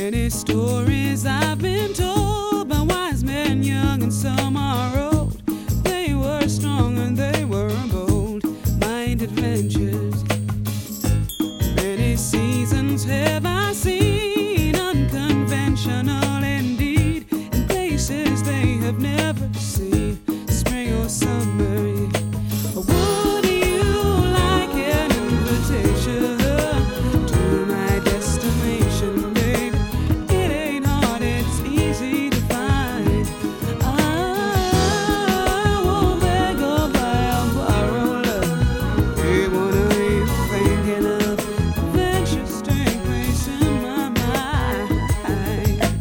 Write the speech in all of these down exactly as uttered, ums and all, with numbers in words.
Many stories I've been told by wise men young and some are old. They were strong and they were bold, mind adventures. Many seasons have I seen, unconventional indeed, in places they have never seen, spring or summer. Would you like an invitation to my destination, baby? It ain't hard, it's easy to find. I won't beg or buy or borrow love. Hey, what are you thinking of? Adventures take place in my mind.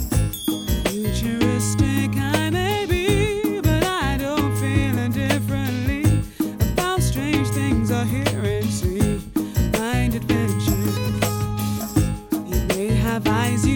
Futuristic I may be, but I don't feel indifferently about strange things I hear and see. Mind adventures. You may have eyes you